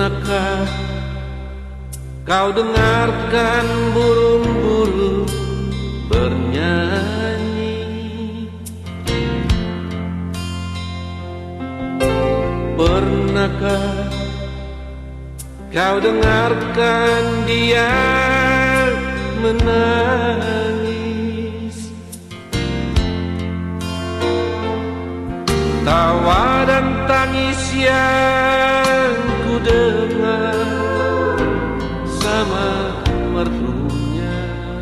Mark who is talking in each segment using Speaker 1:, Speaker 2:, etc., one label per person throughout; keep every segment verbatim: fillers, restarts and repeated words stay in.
Speaker 1: Pernahkah kau dengarkan burung-burung bernyanyi? Pernahkah kau dengarkan dia menangis? Tawa dan tangis yang ku dengar sama mertunya.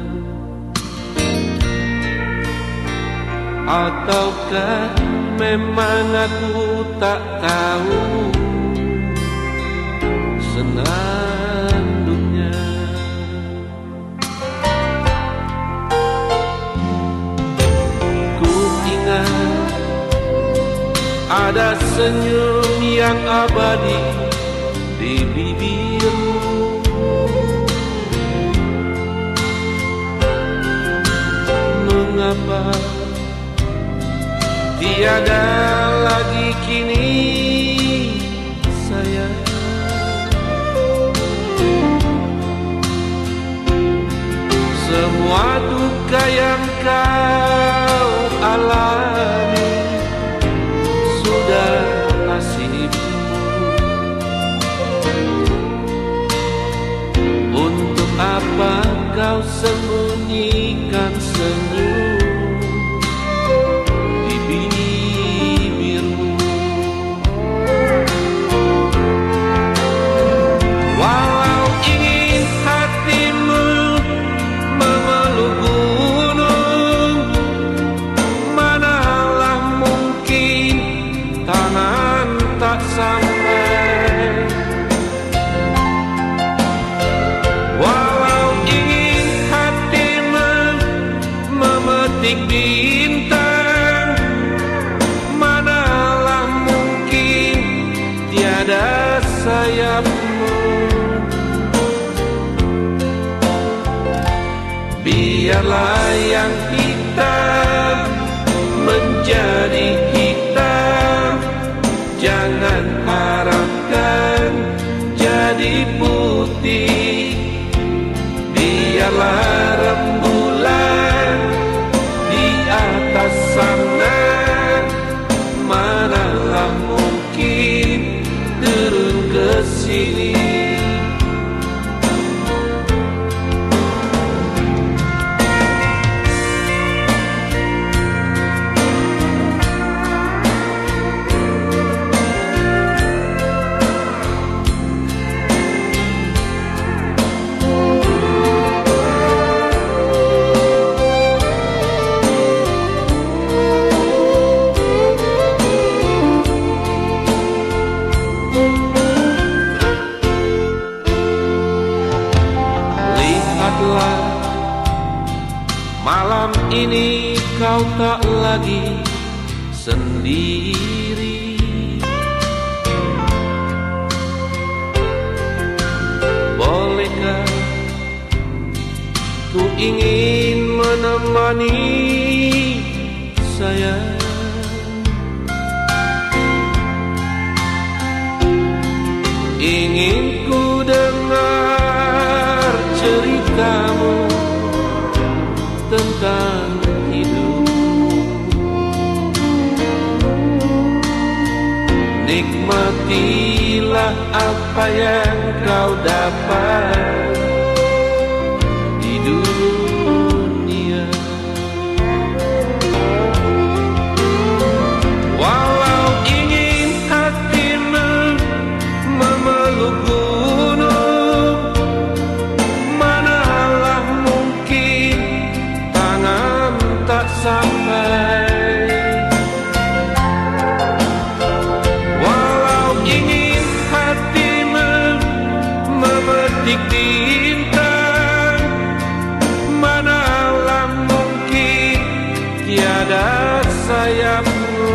Speaker 1: Ataukah memang aku tak tahu senandungnya? Ku ingat ada senyum yang abadi di bibirmu. Mengapa tiada lagi kini sayang? Semua duka yang kau alami sudah nasibmu. Untuk apa kau sembunyikan senyum di bibirmu? Walau ingin hatimu memeluk gunung, manalah mungkin tangan tak sampai. Walau ingin hatimu memetik bintang, manalah mungkin tiada sayapmu. Biarlah yang hitam menjadi hitam, jangan harapkan jadi putih. Biarlah rembulan di atas sana, manalah mungkin turun ke sini. Malam ini kau tak lagi sendiri. Bolehkah ku ingin menemani sayang? Ingin ku dengar ceritamu tentang hidup. Nikmatilah apa yang kau dapat di dunia. Walau ingin hatimu memeluk gunung, manalah mungkin tangan tak sampai. Walau ingin hatimu memetik bintang, manalah mungkin tiada sayapmu.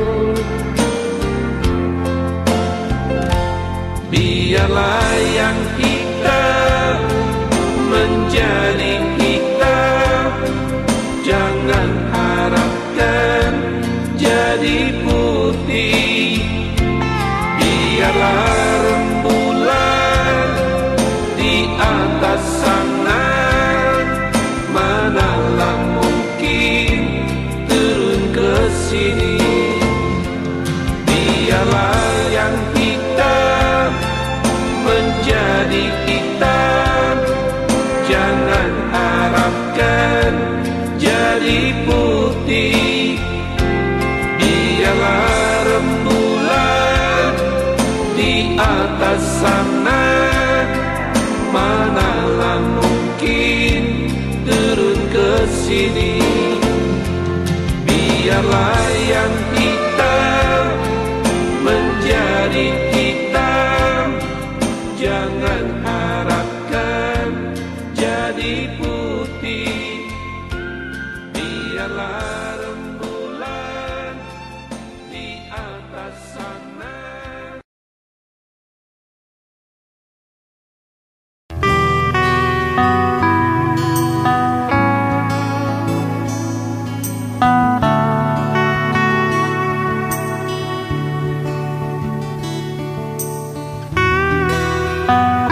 Speaker 1: Biarlah yang hitam menjadi hitam, jangan harapkan jadi putih. Biarlah rembulan di atas sana, manalah mungkin turun ke sini. Biarlah yang hitam menjadi hitam, jangan harapkan jadi putih. Biarlah rembulan di atas sana.
Speaker 2: Thank you.